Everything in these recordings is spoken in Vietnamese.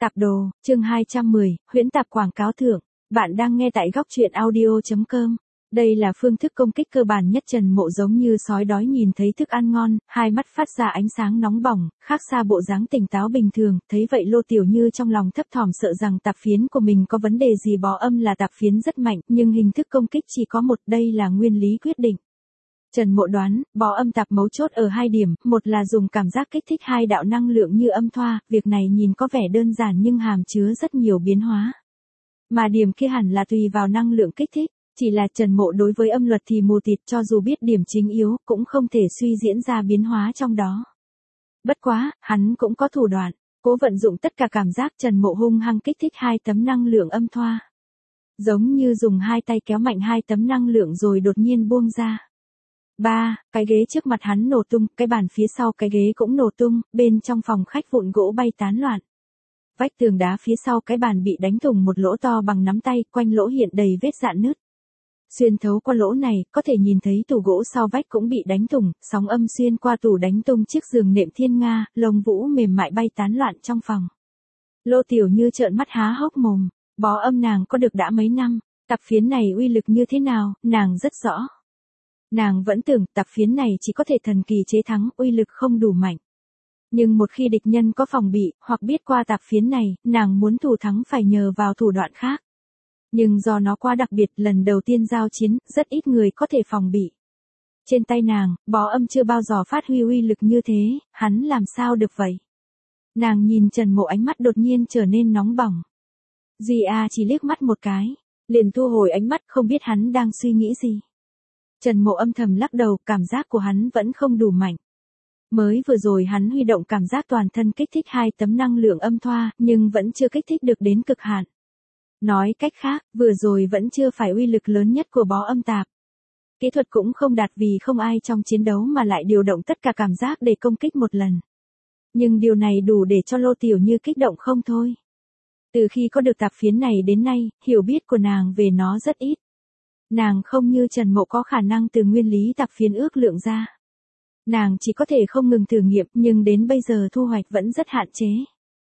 Tạp đồ, chương 210, huyễn tạp quảng cáo thưởng. Bạn đang nghe tại góc truyện audio.com. Đây là phương thức công kích cơ bản nhất. Trần Mộ giống như sói đói nhìn thấy thức ăn ngon, hai mắt phát ra ánh sáng nóng bỏng, khác xa bộ dáng tỉnh táo bình thường. Thấy vậy Lô Tiểu Như trong lòng thấp thỏm sợ rằng tạp phiến của mình có vấn đề gì. Bó âm là tạp phiến rất mạnh, nhưng hình thức công kích chỉ có một, đây là nguyên lý quyết định. Trần Mộ đoán, bó âm tạp mấu chốt ở hai điểm, một là dùng cảm giác kích thích hai đạo năng lượng như âm thoa, việc này nhìn có vẻ đơn giản nhưng hàm chứa rất nhiều biến hóa. Mà điểm kia hẳn là tùy vào năng lượng kích thích, chỉ là Trần Mộ đối với âm luật thì mù tịt, cho dù biết điểm chính yếu, cũng không thể suy diễn ra biến hóa trong đó. Bất quá, hắn cũng có thủ đoạn, cố vận dụng tất cả cảm giác. Trần Mộ hung hăng kích thích hai tấm năng lượng âm thoa. Giống như dùng hai tay kéo mạnh hai tấm năng lượng rồi đột nhiên buông ra. Cái ghế trước mặt hắn nổ tung, cái bàn phía sau cái ghế cũng nổ tung, bên trong phòng khách vụn gỗ bay tán loạn. Vách tường đá phía sau cái bàn bị đánh thủng một lỗ to bằng nắm tay, quanh lỗ hiện đầy vết rạn nứt. Xuyên thấu qua lỗ này, có thể nhìn thấy tủ gỗ sau vách cũng bị đánh thủng, sóng âm xuyên qua tủ đánh tung chiếc giường nệm thiên nga, lông vũ mềm mại bay tán loạn trong phòng. Lô Tiểu Như trợn mắt há hốc mồm, bó âm nàng có được đã mấy năm, tạp phiến này uy lực như thế nào, nàng rất rõ. Nàng vẫn tưởng tạp phiến này chỉ có thể thần kỳ chế thắng, uy lực không đủ mạnh. Nhưng một khi địch nhân có phòng bị, hoặc biết qua tạp phiến này, nàng muốn thủ thắng phải nhờ vào thủ đoạn khác. Nhưng do nó quá đặc biệt, lần đầu tiên giao chiến, rất ít người có thể phòng bị. Trên tay nàng, bó âm chưa bao giờ phát huy uy lực như thế, hắn làm sao được vậy? Nàng nhìn Trần Mộ ánh mắt đột nhiên trở nên nóng bỏng. Duy A chỉ liếc mắt một cái, liền thu hồi ánh mắt, không biết hắn đang suy nghĩ gì. Trần Mộ âm thầm lắc đầu, cảm giác của hắn vẫn không đủ mạnh. Mới vừa rồi hắn huy động cảm giác toàn thân kích thích hai tấm năng lượng âm thoa, nhưng vẫn chưa kích thích được đến cực hạn. Nói cách khác, vừa rồi vẫn chưa phải uy lực lớn nhất của bó âm tạp. Kỹ thuật cũng không đạt vì không ai trong chiến đấu mà lại điều động tất cả cảm giác để công kích một lần. Nhưng điều này đủ để cho Lô Tiểu Như kích động không thôi. Từ khi có được tạp phiến này đến nay, hiểu biết của nàng về nó rất ít. Nàng không như Trần Mộ có khả năng từ nguyên lý tạp phiến ước lượng ra. Nàng chỉ có thể không ngừng thử nghiệm, nhưng đến bây giờ thu hoạch vẫn rất hạn chế.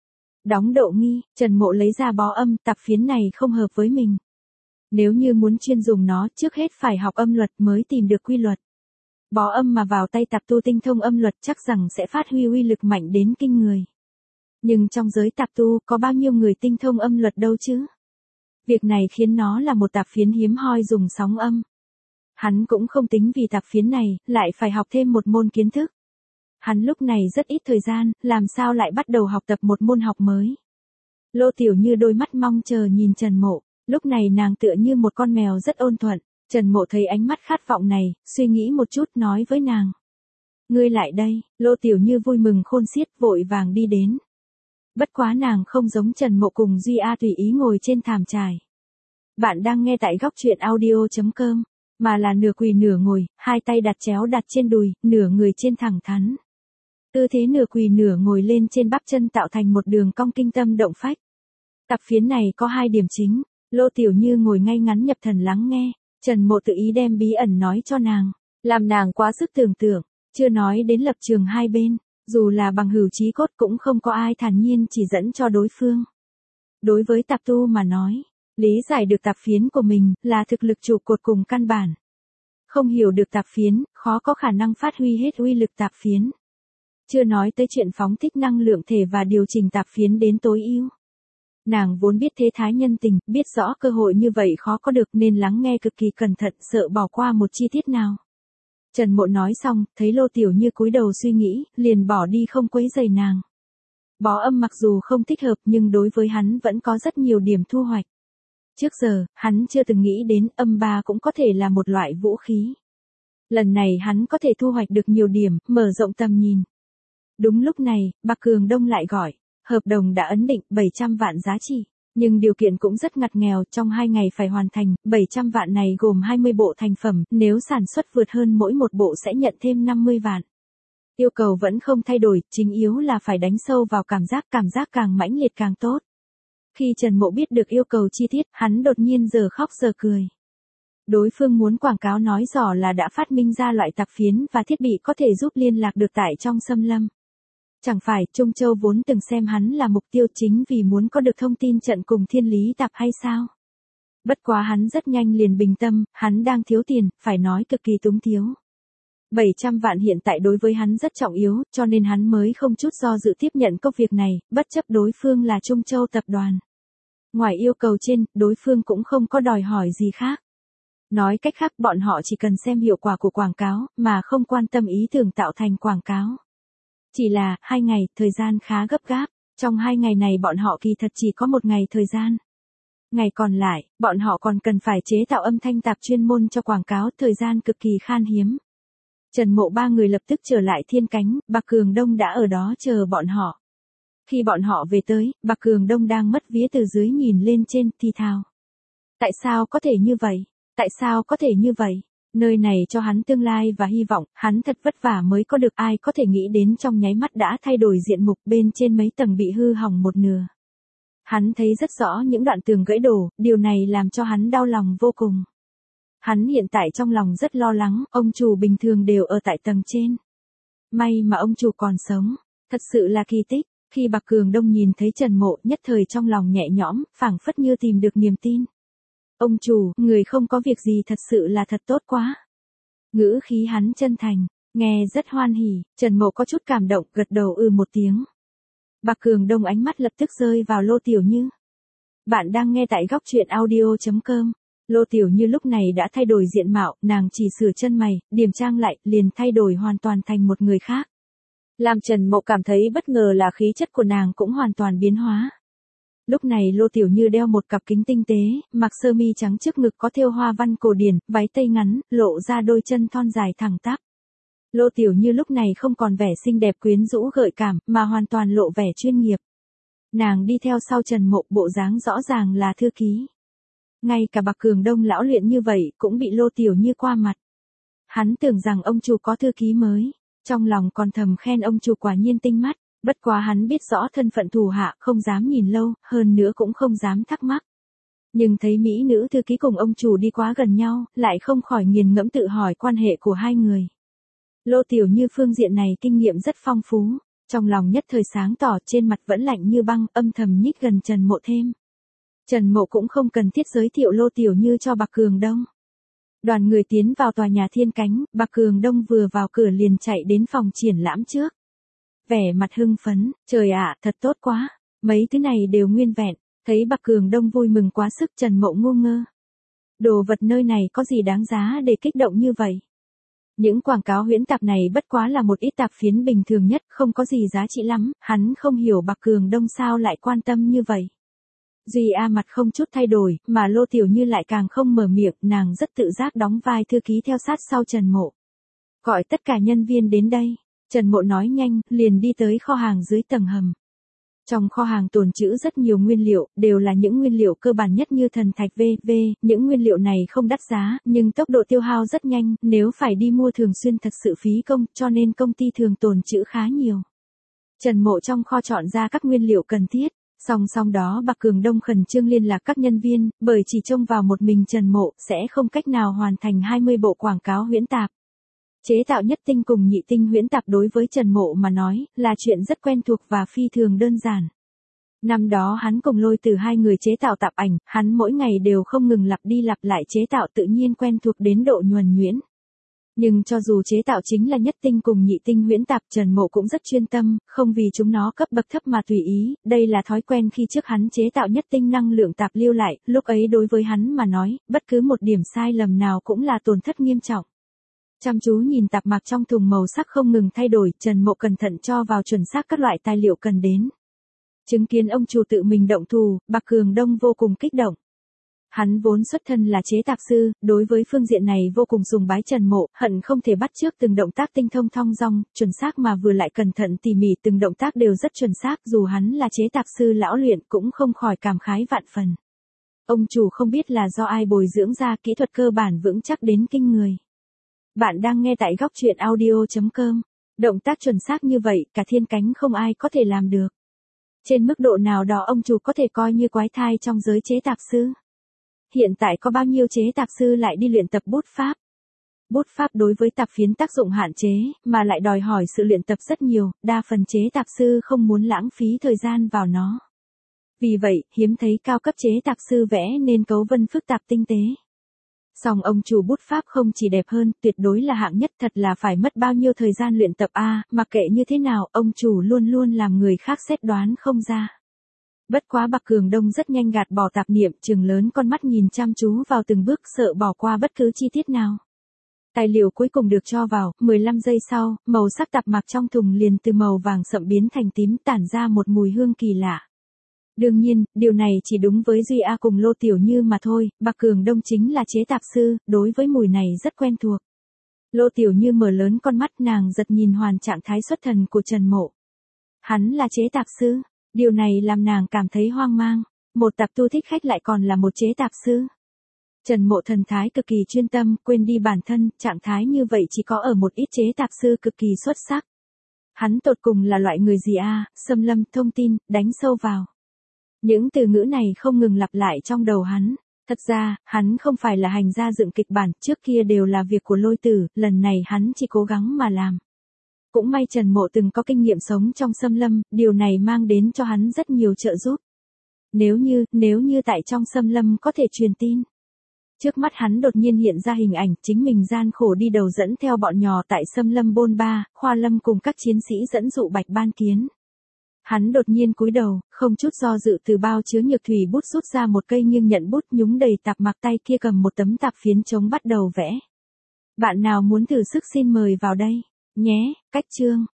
Đóng độ nghi, Trần Mộ lấy ra bó âm, tạp phiến này không hợp với mình. Nếu như muốn chuyên dùng nó, trước hết phải học âm luật mới tìm được quy luật. Bó âm mà vào tay tạp tu tinh thông âm luật chắc rằng sẽ phát huy uy lực mạnh đến kinh người. Nhưng trong giới tạp tu có bao nhiêu người tinh thông âm luật đâu chứ? Việc này khiến nó là một tạp phiến hiếm hoi dùng sóng âm. Hắn cũng không tính vì tạp phiến này, lại phải học thêm một môn kiến thức. Hắn lúc này rất ít thời gian, làm sao lại bắt đầu học tập một môn học mới. Lô Tiểu Như đôi mắt mong chờ nhìn Trần Mộ, lúc này nàng tựa như một con mèo rất ôn thuận. Trần Mộ thấy ánh mắt khát vọng này, suy nghĩ một chút nói với nàng. Ngươi lại đây, Lô Tiểu Như vui mừng khôn xiết vội vàng đi đến. Bất quá nàng không giống Trần Mộ cùng Duy A tùy ý ngồi trên thảm trải. Bạn đang nghe tại góc truyện audio.com, mà là nửa quỳ nửa ngồi, hai tay đặt chéo đặt trên đùi, nửa người trên thẳng thắn. Tư thế nửa quỳ nửa ngồi lên trên bắp chân tạo thành một đường cong kinh tâm động phách. Tạp phiến này có hai điểm chính, Lô Tiểu Như ngồi ngay ngắn nhập thần lắng nghe, Trần Mộ tự ý đem bí ẩn nói cho nàng, làm nàng quá sức tưởng tượng, chưa nói đến lập trường hai bên. Dù là bằng hữu chí cốt cũng không có ai thản nhiên chỉ dẫn cho đối phương. Đối với tạp tu mà nói, lý giải được tạp phiến của mình là thực lực trụ cột cùng căn bản. Không hiểu được tạp phiến, khó có khả năng phát huy hết uy lực tạp phiến. Chưa nói tới chuyện phóng thích năng lượng thể và điều chỉnh tạp phiến đến tối ưu. Nàng vốn biết thế thái nhân tình, biết rõ cơ hội như vậy khó có được nên lắng nghe cực kỳ cẩn thận, sợ bỏ qua một chi tiết nào. Trần Mộ nói xong, thấy Lô Tiểu Như cúi đầu suy nghĩ, liền bỏ đi không quấy rầy nàng. Bó âm mặc dù không thích hợp nhưng đối với hắn vẫn có rất nhiều điểm thu hoạch. Trước giờ, hắn chưa từng nghĩ đến âm ba cũng có thể là một loại vũ khí. Lần này hắn có thể thu hoạch được nhiều điểm, mở rộng tầm nhìn. Đúng lúc này, Bạc Cường Đông lại gọi, hợp đồng đã ấn định 700 vạn giá trị. Nhưng điều kiện cũng rất ngặt nghèo, trong 2 ngày phải hoàn thành, 700 vạn này gồm 20 bộ thành phẩm, nếu sản xuất vượt hơn mỗi một bộ sẽ nhận thêm 50 vạn. Yêu cầu vẫn không thay đổi, chính yếu là phải đánh sâu vào cảm giác càng mãnh liệt càng tốt. Khi Trần Mộ biết được yêu cầu chi tiết, hắn đột nhiên giờ khóc giờ cười. Đối phương muốn quảng cáo nói rõ là đã phát minh ra loại tạp phiến và thiết bị có thể giúp liên lạc được tại trong xâm lâm. Chẳng phải Trung Châu vốn từng xem hắn là mục tiêu chính vì muốn có được thông tin trận cùng Thiên Lý Tạp hay sao? Bất quá hắn rất nhanh liền bình tâm, hắn đang thiếu tiền, phải nói cực kỳ túng thiếu. 700 vạn hiện tại đối với hắn rất trọng yếu, cho nên hắn mới không chút do dự tiếp nhận công việc này, bất chấp đối phương là Trung Châu tập đoàn. Ngoài yêu cầu trên, đối phương cũng không có đòi hỏi gì khác. Nói cách khác bọn họ chỉ cần xem hiệu quả của quảng cáo, mà không quan tâm ý tưởng tạo thành quảng cáo. Chỉ là, 2 ngày, thời gian khá gấp gáp, trong 2 ngày này bọn họ kỳ thật chỉ có 1 ngày thời gian. Ngày còn lại, bọn họ còn cần phải chế tạo âm thanh tạp chuyên môn cho quảng cáo, thời gian cực kỳ khan hiếm. Trần Mộ ba người lập tức trở lại Thiên Cánh, Bạc Cường Đông đã ở đó chờ bọn họ. Khi bọn họ về tới, Bạc Cường Đông đang mất vía từ dưới nhìn lên trên, thì thào. Tại sao có thể như vậy? Tại sao có thể như vậy? Nơi này cho hắn tương lai và hy vọng, hắn thật vất vả mới có được, ai có thể nghĩ đến trong nháy mắt đã thay đổi diện mục, bên trên mấy tầng bị hư hỏng một nửa. Hắn thấy rất rõ những đoạn tường gãy đổ, điều này làm cho hắn đau lòng vô cùng. Hắn hiện tại trong lòng rất lo lắng, ông chủ bình thường đều ở tại tầng trên. May mà ông chủ còn sống, thật sự là kỳ tích. Khi Bạc Cường Đông nhìn thấy Trần Mộ, nhất thời trong lòng nhẹ nhõm, phảng phất như tìm được niềm tin. Ông chủ, người không có việc gì thật sự là thật tốt quá. Ngữ khí hắn chân thành, nghe rất hoan hỉ, Trần Mộ có chút cảm động, gật đầu một tiếng. Bạc Cường Đông ánh mắt lập tức rơi vào Lô Tiểu Như. Bạn đang nghe tại góc truyện audio.com. Lô Tiểu Như lúc này đã thay đổi diện mạo, nàng chỉ sửa chân mày, điểm trang lại, liền thay đổi hoàn toàn thành một người khác. Làm Trần Mộ cảm thấy bất ngờ là khí chất của nàng cũng hoàn toàn biến hóa. Lúc này Lô Tiểu Như đeo một cặp kính tinh tế, mặc sơ mi trắng trước ngực có thêu hoa văn cổ điển, váy tây ngắn, lộ ra đôi chân thon dài thẳng tắp. Lô Tiểu Như lúc này không còn vẻ xinh đẹp quyến rũ gợi cảm, mà hoàn toàn lộ vẻ chuyên nghiệp. Nàng đi theo sau Trần Mộ, bộ dáng rõ ràng là thư ký. Ngay cả Bạc Cường Đông lão luyện như vậy cũng bị Lô Tiểu Như qua mặt. Hắn tưởng rằng ông chủ có thư ký mới, trong lòng còn thầm khen ông chủ quả nhiên tinh mắt, bất quá hắn biết rõ thân phận thủ hạ, không dám nhìn lâu, hơn nữa cũng không dám thắc mắc. Nhưng thấy mỹ nữ thư ký cùng ông chủ đi quá gần nhau, lại không khỏi nghiền ngẫm tự hỏi quan hệ của hai người. Lô Tiểu Như phương diện này kinh nghiệm rất phong phú, trong lòng nhất thời sáng tỏ, trên mặt vẫn lạnh như băng, âm thầm nhích gần Trần Mộ thêm. Trần Mộ cũng không cần thiết giới thiệu Lô Tiểu Như cho Bạc Cường Đông. Đoàn người tiến vào tòa nhà Thiên Cánh, Bạc Cường Đông vừa vào cửa liền chạy đến phòng triển lãm trước. Vẻ mặt hưng phấn, trời ạ, thật tốt quá, mấy thứ này đều nguyên vẹn, thấy Bạc Cường Đông vui mừng quá sức, Trần Mộ ngu ngơ. Đồ vật nơi này có gì đáng giá để kích động như vậy? Những quảng cáo huyễn tạp này bất quá là một ít tạp phiến bình thường nhất, không có gì giá trị lắm, hắn không hiểu Bạc Cường Đông sao lại quan tâm như vậy. Duy A mặt không chút thay đổi, mà Lô Tiểu Như lại càng không mở miệng, nàng rất tự giác đóng vai thư ký theo sát sau Trần Mộ. Gọi tất cả nhân viên đến đây. Trần Mộ nói nhanh, liền đi tới kho hàng dưới tầng hầm. Trong kho hàng tồn trữ rất nhiều nguyên liệu, đều là những nguyên liệu cơ bản nhất như thần thạch v.v. Những nguyên liệu này không đắt giá, nhưng tốc độ tiêu hao rất nhanh, nếu phải đi mua thường xuyên thật sự phí công, cho nên công ty thường tồn trữ khá nhiều. Trần Mộ trong kho chọn ra các nguyên liệu cần thiết. Song song đó Bạc Cường Đông khẩn trương liên lạc các nhân viên, bởi chỉ trông vào một mình Trần Mộ sẽ không cách nào hoàn thành 20 bộ quảng cáo huyễn tạp. Chế tạo nhất tinh cùng nhị tinh huyễn tạp đối với Trần Mộ mà nói, là chuyện rất quen thuộc và phi thường đơn giản. Năm đó hắn cùng Lôi Từ hai người chế tạo tạp ảnh, hắn mỗi ngày đều không ngừng lặp đi lặp lại chế tạo, tự nhiên quen thuộc đến độ nhuần nhuyễn. Nhưng cho dù chế tạo chính là nhất tinh cùng nhị tinh huyễn tạp, Trần Mộ cũng rất chuyên tâm, không vì chúng nó cấp bậc thấp mà tùy ý, đây là thói quen khi trước hắn chế tạo nhất tinh năng lượng tạp lưu lại, lúc ấy đối với hắn mà nói, bất cứ một điểm sai lầm nào cũng là tổn thất nghiêm trọng. Chăm chú nhìn tạp mạc trong thùng màu sắc không ngừng thay đổi, Trần Mộ cẩn thận cho vào chuẩn xác các loại tài liệu cần đến. Chứng kiến ông chủ tự mình động thủ, Bạc Cường Đông vô cùng kích động. Hắn vốn xuất thân là chế tạp sư, đối với phương diện này vô cùng sùng bái Trần Mộ, hận không thể bắt chước từng động tác tinh thông thong dong, chuẩn xác mà vừa lại cẩn thận tỉ mỉ, từng động tác đều rất chuẩn xác, dù hắn là chế tạp sư lão luyện cũng không khỏi cảm khái vạn phần. Ông chủ không biết là do ai bồi dưỡng ra kỹ thuật cơ bản vững chắc đến kinh người. Bạn đang nghe tại góc truyện audio.com. Động tác chuẩn xác như vậy, cả Thiên Cánh không ai có thể làm được. Trên mức độ nào đó ông chủ có thể coi như quái thai trong giới chế tạp sư. Hiện tại có bao nhiêu chế tạp sư lại đi luyện tập bút pháp? Bút pháp đối với tạp phiến tác dụng hạn chế, mà lại đòi hỏi sự luyện tập rất nhiều, đa phần chế tạp sư không muốn lãng phí thời gian vào nó. Vì vậy, hiếm thấy cao cấp chế tạp sư vẽ nên cấu vân phức tạp tinh tế. Song ông chủ bút pháp không chỉ đẹp hơn, tuyệt đối là hạng nhất, thật là phải mất bao nhiêu thời gian luyện tập mặc kệ như thế nào, ông chủ luôn luôn làm người khác xét đoán không ra. Bất quá Bạc Cường Đông rất nhanh gạt bỏ tạp niệm, trừng lớn con mắt nhìn chăm chú vào từng bước, sợ bỏ qua bất cứ chi tiết nào. Tài liệu cuối cùng được cho vào, 15 giây sau, màu sắc tạp mạc trong thùng liền từ màu vàng sậm biến thành tím, tản ra một mùi hương kỳ lạ. Đương nhiên, điều này chỉ đúng với Duy A cùng Lô Tiểu Như mà thôi, Bạc Cường Đông chính là chế tạp sư, đối với mùi này rất quen thuộc. Lô Tiểu Như mở lớn con mắt, nàng giật nhìn hoàn trạng thái xuất thần của Trần Mộ. Hắn là chế tạp sư, điều này làm nàng cảm thấy hoang mang, một tạp tu thích khách lại còn là một chế tạp sư. Trần Mộ thần thái cực kỳ chuyên tâm, quên đi bản thân, trạng thái như vậy chỉ có ở một ít chế tạp sư cực kỳ xuất sắc. Hắn tột cùng là loại người gì xâm lâm, thông tin, đánh sâu vào. Những từ ngữ này không ngừng lặp lại trong đầu hắn. Thật ra, hắn không phải là hành gia dựng kịch bản, trước kia đều là việc của Lôi Tử, lần này hắn chỉ cố gắng mà làm. Cũng may Trần Mộ từng có kinh nghiệm sống trong xâm lâm, điều này mang đến cho hắn rất nhiều trợ giúp. Nếu như tại trong xâm lâm có thể truyền tin. Trước mắt hắn đột nhiên hiện ra hình ảnh chính mình gian khổ đi đầu dẫn theo bọn nhỏ tại xâm lâm bôn ba, Khoa Lâm cùng các chiến sĩ dẫn dụ Bạch Ban Kiến. Hắn đột nhiên cúi đầu, không chút do dự từ bao chứa nhược thủy bút rút ra một cây nghiêng nhận bút, nhúng đầy tạp mạc, tay kia cầm một tấm tạp phiến trống bắt đầu vẽ. Bạn nào muốn thử sức xin mời vào đây nhé. Cách chương